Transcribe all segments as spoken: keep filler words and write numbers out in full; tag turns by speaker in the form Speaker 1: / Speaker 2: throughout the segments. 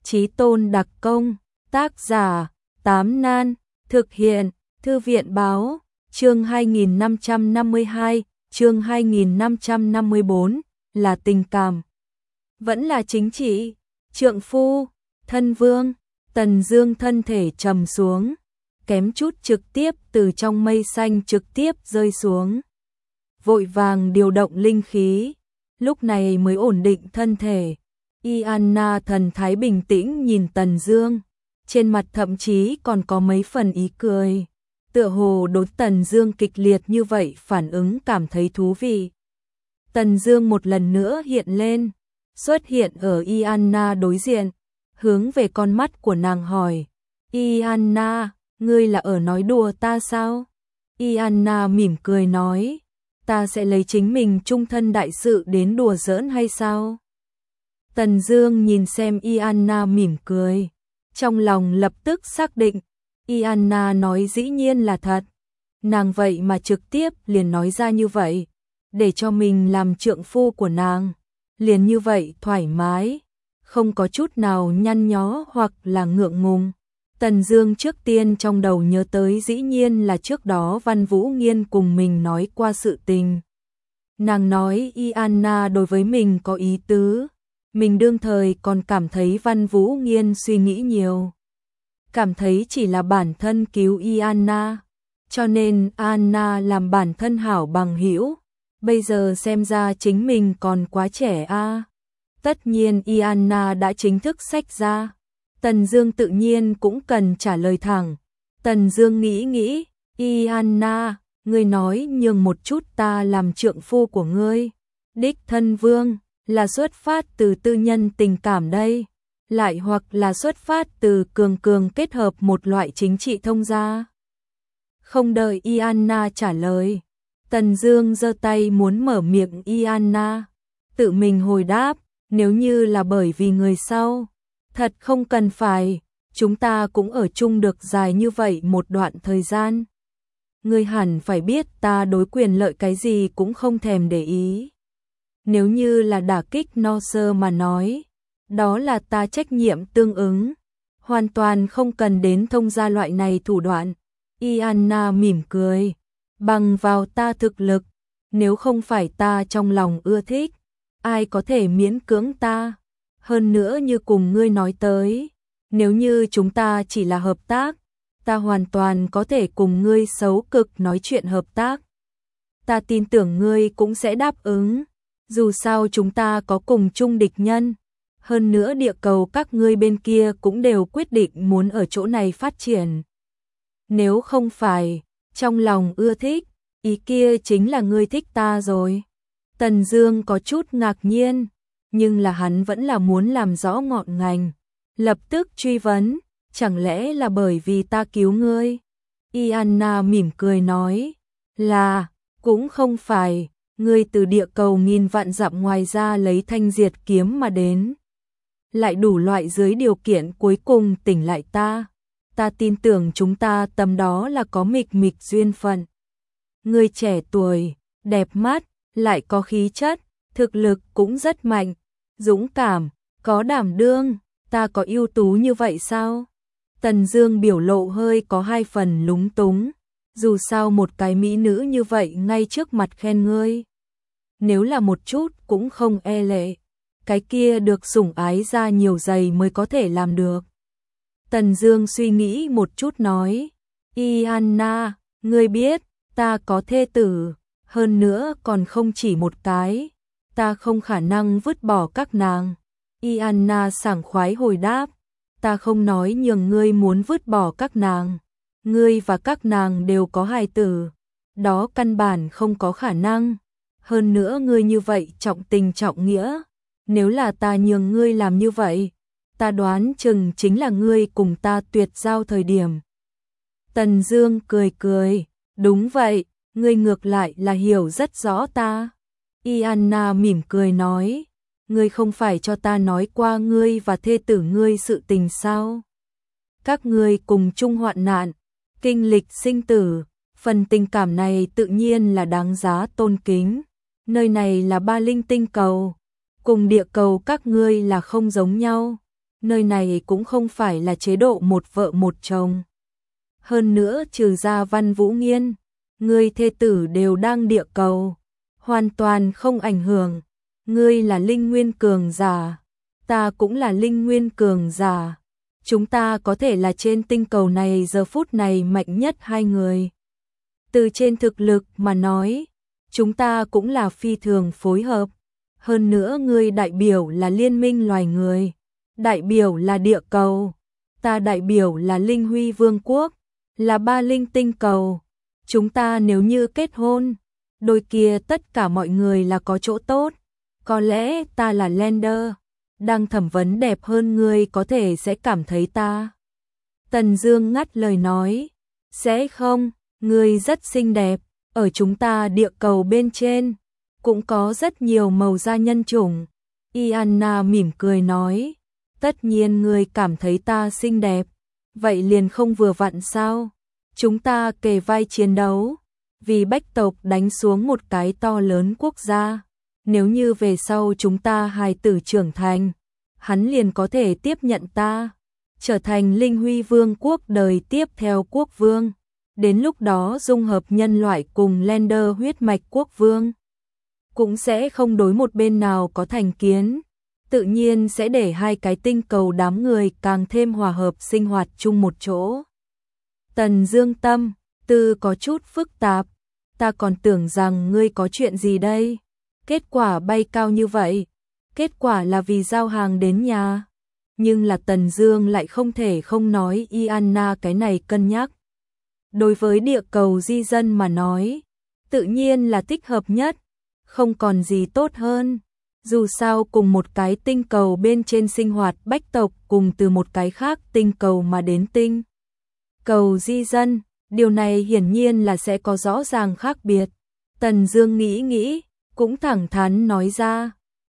Speaker 1: Chí tôn đặc công, tác giả, Tám Nan, thực hiện, Thư viện báo, chương hai nghìn năm trăm năm mươi hai, chương hai nghìn năm trăm năm mươi bốn, là tình cảm, vẫn là chính trị, trượng phu, thân vương. Tần Dương thân thể trầm xuống, kém chút trực tiếp từ trong mây xanh trực tiếp rơi xuống. Vội vàng điều động linh khí, lúc này mới ổn định thân thể. Ianna thần thái bình tĩnh nhìn Tần Dương, trên mặt thậm chí còn có mấy phần ý cười, tựa hồ đối Tần Dương kịch liệt như vậy phản ứng cảm thấy thú vị. Tần Dương một lần nữa hiện lên, xuất hiện ở Ianna đối diện, hướng về con mắt của nàng hỏi: "Ianna, ngươi là ở nói đùa ta sao?" Ianna mỉm cười nói: "Ta sẽ lấy chính mình trung thân đại sự đến đùa giỡn hay sao?" Tần Dương nhìn xem Ianna mỉm cười, trong lòng lập tức xác định, Ianna nói dĩ nhiên là thật. Nàng vậy mà trực tiếp liền nói ra như vậy, để cho mình làm trượng phu của nàng, liền như vậy thoải mái, không có chút nào nhăn nhó hoặc là ngượng ngùng. Tần Dương trước tiên trong đầu nhớ tới dĩ nhiên là trước đó Văn Vũ Nghiên cùng mình nói qua sự tình. Nàng nói Ianna đối với mình có ý tứ, mình đương thời còn cảm thấy Văn Vũ Nghiên suy nghĩ nhiều, cảm thấy chỉ là bản thân cứu Ianna, cho nên Anna làm bản thân hảo bằng hữu. Bây giờ xem ra chính mình còn quá trẻ a. À. Tất nhiên Ianna đã chính thức xách ra, Tần Dương tự nhiên cũng cần trả lời thẳng. Tần Dương nghĩ nghĩ, Ianna, ngươi nói nhường một chút ta làm trượng phu của ngươi, đích thân vương, là xuất phát từ tư nhân tình cảm đây, lại hoặc là xuất phát từ cường cường kết hợp một loại chính trị thông gia. Không đợi Ianna trả lời, Tần Dương giơ tay muốn mở miệng Ianna, tự mình hồi đáp, nếu như là bởi vì người sau, thật không cần phải, chúng ta cũng ở chung được dài như vậy một đoạn thời gian. Ngươi hẳn phải biết ta đối quyền lợi cái gì cũng không thèm để ý. Nếu như là đả kích no sơ mà nói, đó là ta trách nhiệm tương ứng, hoàn toàn không cần đến thông gia loại này thủ đoạn. Ianna mỉm cười, bằng vào ta thực lực, nếu không phải ta trong lòng ưa thích, ai có thể miễn cưỡng ta. Hơn nữa như cùng ngươi nói tới, nếu như chúng ta chỉ là hợp tác, ta hoàn toàn có thể cùng ngươi xấu cực nói chuyện hợp tác. Ta tin tưởng ngươi cũng sẽ đáp ứng, dù sao chúng ta có cùng chung địch nhân. Hơn nữa địa cầu các ngươi bên kia cũng đều quyết định muốn ở chỗ này phát triển. Nếu không phải, trong lòng ưa thích, ý kia chính là ngươi thích ta rồi. Tần Dương có chút ngạc nhiên, nhưng là hắn vẫn là muốn làm rõ ngọn ngành, lập tức truy vấn, chẳng lẽ là bởi vì ta cứu ngươi? Ianna mỉm cười nói, là, cũng không phải, ngươi từ địa cầu nghìn vạn dặm ngoài ra lấy thanh diệt kiếm mà đến, lại đủ loại dưới điều kiện cuối cùng tỉnh lại ta. Ta tin tưởng chúng ta tầm đó là có mịch mịch duyên phận. Ngươi trẻ tuổi, đẹp mắt, lại có khí chất, thực lực cũng rất mạnh, dũng cảm, có đảm đương, ta có ưu tú như vậy sao? Tần Dương biểu lộ hơi có hai phần lúng túng, dù sao một cái mỹ nữ như vậy ngay trước mặt khen ngươi, nếu là một chút cũng không e lệ, cái kia được sủng ái ra nhiều giày mới có thể làm được. Tần Dương suy nghĩ một chút nói, Ianna, ngươi biết, ta có thê tử, hơn nữa còn không chỉ một cái, ta không khả năng vứt bỏ các nàng. Ianna sảng khoái hồi đáp, ta không nói nhường ngươi muốn vứt bỏ các nàng, ngươi và các nàng đều có hài tử, đó căn bản không có khả năng. Hơn nữa ngươi như vậy trọng tình trọng nghĩa, nếu là ta nhường ngươi làm như vậy, ta đoán chừng chính là ngươi cùng ta tuyệt giao thời điểm. Tần Dương cười cười, đúng vậy, ngươi ngược lại là hiểu rất rõ ta. Ianna mỉm cười nói, ngươi không phải cho ta nói qua ngươi và thê tử ngươi sự tình sao? Các ngươi cùng chung hoạn nạn, kinh lịch sinh tử, phần tình cảm này tự nhiên là đáng giá tôn kính. Nơi này là Ba Linh tinh cầu, cùng địa cầu các ngươi là không giống nhau. nơi này cũng không phải là chế độ một vợ một chồng. Hơn nữa trừ ra Văn Vũ Nghiên, ngươi thê tử đều đang địa cầu, hoàn toàn không ảnh hưởng. Ngươi là linh nguyên cường giả, ta cũng là linh nguyên cường giả. Chúng ta có thể là trên tinh cầu này giờ phút này mạnh nhất hai người. Từ trên thực lực mà nói, chúng ta cũng là phi thường phối hợp. Hơn nữa ngươi đại biểu là liên minh loài người, đại biểu là địa cầu, ta đại biểu là Linh Huy Vương quốc, là ba linh tinh cầu. Chúng ta nếu như kết hôn, đôi kia tất cả mọi người là có chỗ tốt. Có lẽ ta là Lander, đang thẩm vấn đẹp hơn ngươi có thể sẽ cảm thấy ta. Tần Dương ngắt lời nói, sẽ không, ngươi rất xinh đẹp, ở chúng ta địa cầu bên trên, cũng có rất nhiều màu da nhân chủng. Iana mỉm cười nói, tất nhiên ngươi cảm thấy ta xinh đẹp, vậy liền không vừa vặn sao? Chúng ta kề vai chiến đấu, vì Bách tộc đánh xuống một cái to lớn quốc gia. Nếu như về sau chúng ta hài tử trưởng thành, hắn liền có thể tiếp nhận ta, trở thành Linh Huy Vương quốc đời tiếp theo quốc vương. Đến lúc đó dung hợp nhân loại cùng Lander huyết mạch quốc vương, cũng sẽ không đối một bên nào có thành kiến, tự nhiên sẽ để hai cái tinh cầu đám người càng thêm hòa hợp sinh hoạt chung một chỗ. Tần Dương tâm tư có chút phức tạp, ta còn tưởng rằng ngươi có chuyện gì đây, kết quả bay cao như vậy, kết quả là vì giao hàng đến nhà. Nhưng là Tần Dương lại không thể không nói Iana cái này cân nhắc. Đối với địa cầu di dân mà nói, tự nhiên là thích hợp nhất, không còn gì tốt hơn. Dù sao cùng một cái tinh cầu bên trên sinh hoạt bách tộc cùng từ một cái khác tinh cầu mà đến tinh cầu di dân, điều này hiển nhiên là sẽ có rõ ràng khác biệt. Tần Dương nghĩ nghĩ, cũng thẳng thắn nói ra,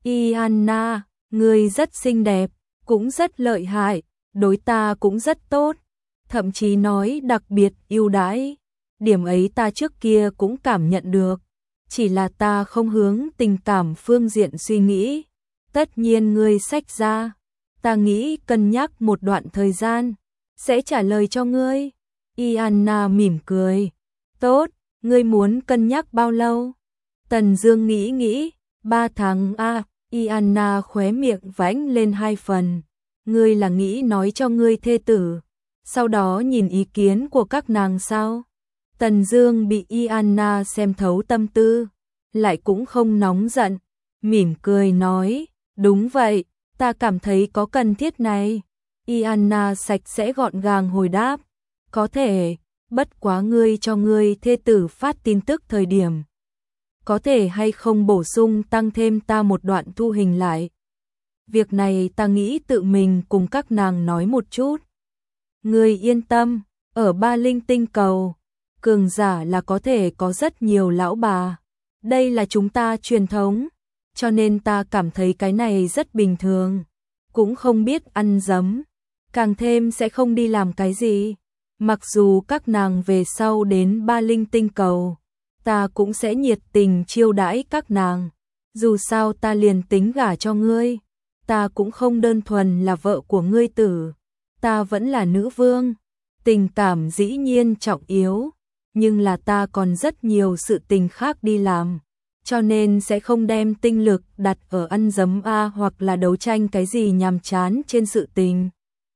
Speaker 1: Iana, ngươi rất xinh đẹp, cũng rất lợi hại, đối ta cũng rất tốt, thậm chí nói đặc biệt ưu đãi. Điểm ấy ta trước kia cũng cảm nhận được, chỉ là ta không hướng tình cảm phương diện suy nghĩ. Tất nhiên ngươi xách ra, ta nghĩ cân nhắc một đoạn thời gian, sẽ trả lời cho ngươi. Iana mỉm cười, tốt, ngươi muốn cân nhắc bao lâu? Tần Dương nghĩ nghĩ, ba tháng a. Iana khóe miệng vãnh lên hai phần, ngươi là nghĩ nói cho ngươi thê tử, sau đó nhìn ý kiến của các nàng sao? Tần Dương bị Iana xem thấu tâm tư, lại cũng không nóng giận, mỉm cười nói, đúng vậy, ta cảm thấy có cần thiết này. Iana sạch sẽ gọn gàng hồi đáp, có thể, bất quá ngươi cho ngươi thê tử phát tin tức thời điểm, có thể hay không bổ sung tăng thêm ta một đoạn thu hình lại. Việc này ta nghĩ tự mình cùng các nàng nói một chút. Ngươi yên tâm, ở ba linh tinh cầu, cường giả là có thể có rất nhiều lão bà. Đây là chúng ta truyền thống, cho nên ta cảm thấy cái này rất bình thường, cũng không biết ăn dấm, càng thêm sẽ không đi làm cái gì. Mặc dù các nàng về sau đến ba linh tinh cầu, ta cũng sẽ nhiệt tình chiêu đãi các nàng. Dù sao ta liền tính gả cho ngươi, ta cũng không đơn thuần là vợ của ngươi tử, ta vẫn là nữ vương. Tình cảm dĩ nhiên trọng yếu, nhưng là ta còn rất nhiều sự tình khác đi làm, cho nên sẽ không đem tinh lực đặt ở ăn dấm a hoặc là đấu tranh cái gì nhàm chán trên sự tình.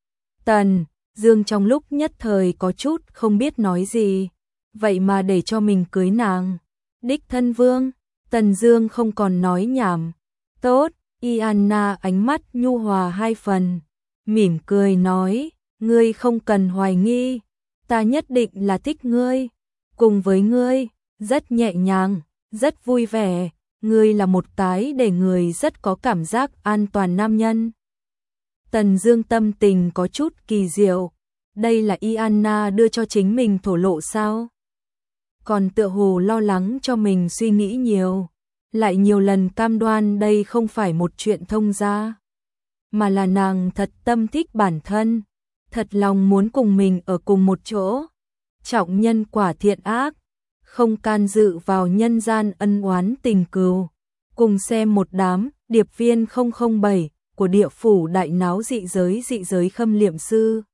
Speaker 1: Tần Dương trong lúc nhất thời có chút không biết nói gì, vậy mà để cho mình cưới nàng. Đích thân vương, Tần Dương không còn nói nhảm. Tốt, Iana ánh mắt nhu hòa hai phần, mỉm cười nói, ngươi không cần hoài nghi, ta nhất định là thích ngươi, cùng với ngươi, rất nhẹ nhàng, rất vui vẻ, ngươi là một cái để người rất có cảm giác an toàn nam nhân. Tần Dương tâm tình có chút kỳ diệu, đây là Iana đưa cho chính mình thổ lộ sao? Còn tựa hồ lo lắng cho mình suy nghĩ nhiều, lại nhiều lần cam đoan đây không phải một chuyện thông gia, mà là nàng thật tâm thích bản thân, thật lòng muốn cùng mình ở cùng một chỗ, trọng nhân quả thiện ác, không can dự vào nhân gian ân oán tình cừu. Cùng xem một đám điệp viên không không bảy của địa phủ đại náo dị giới dị giới khâm liệm sư.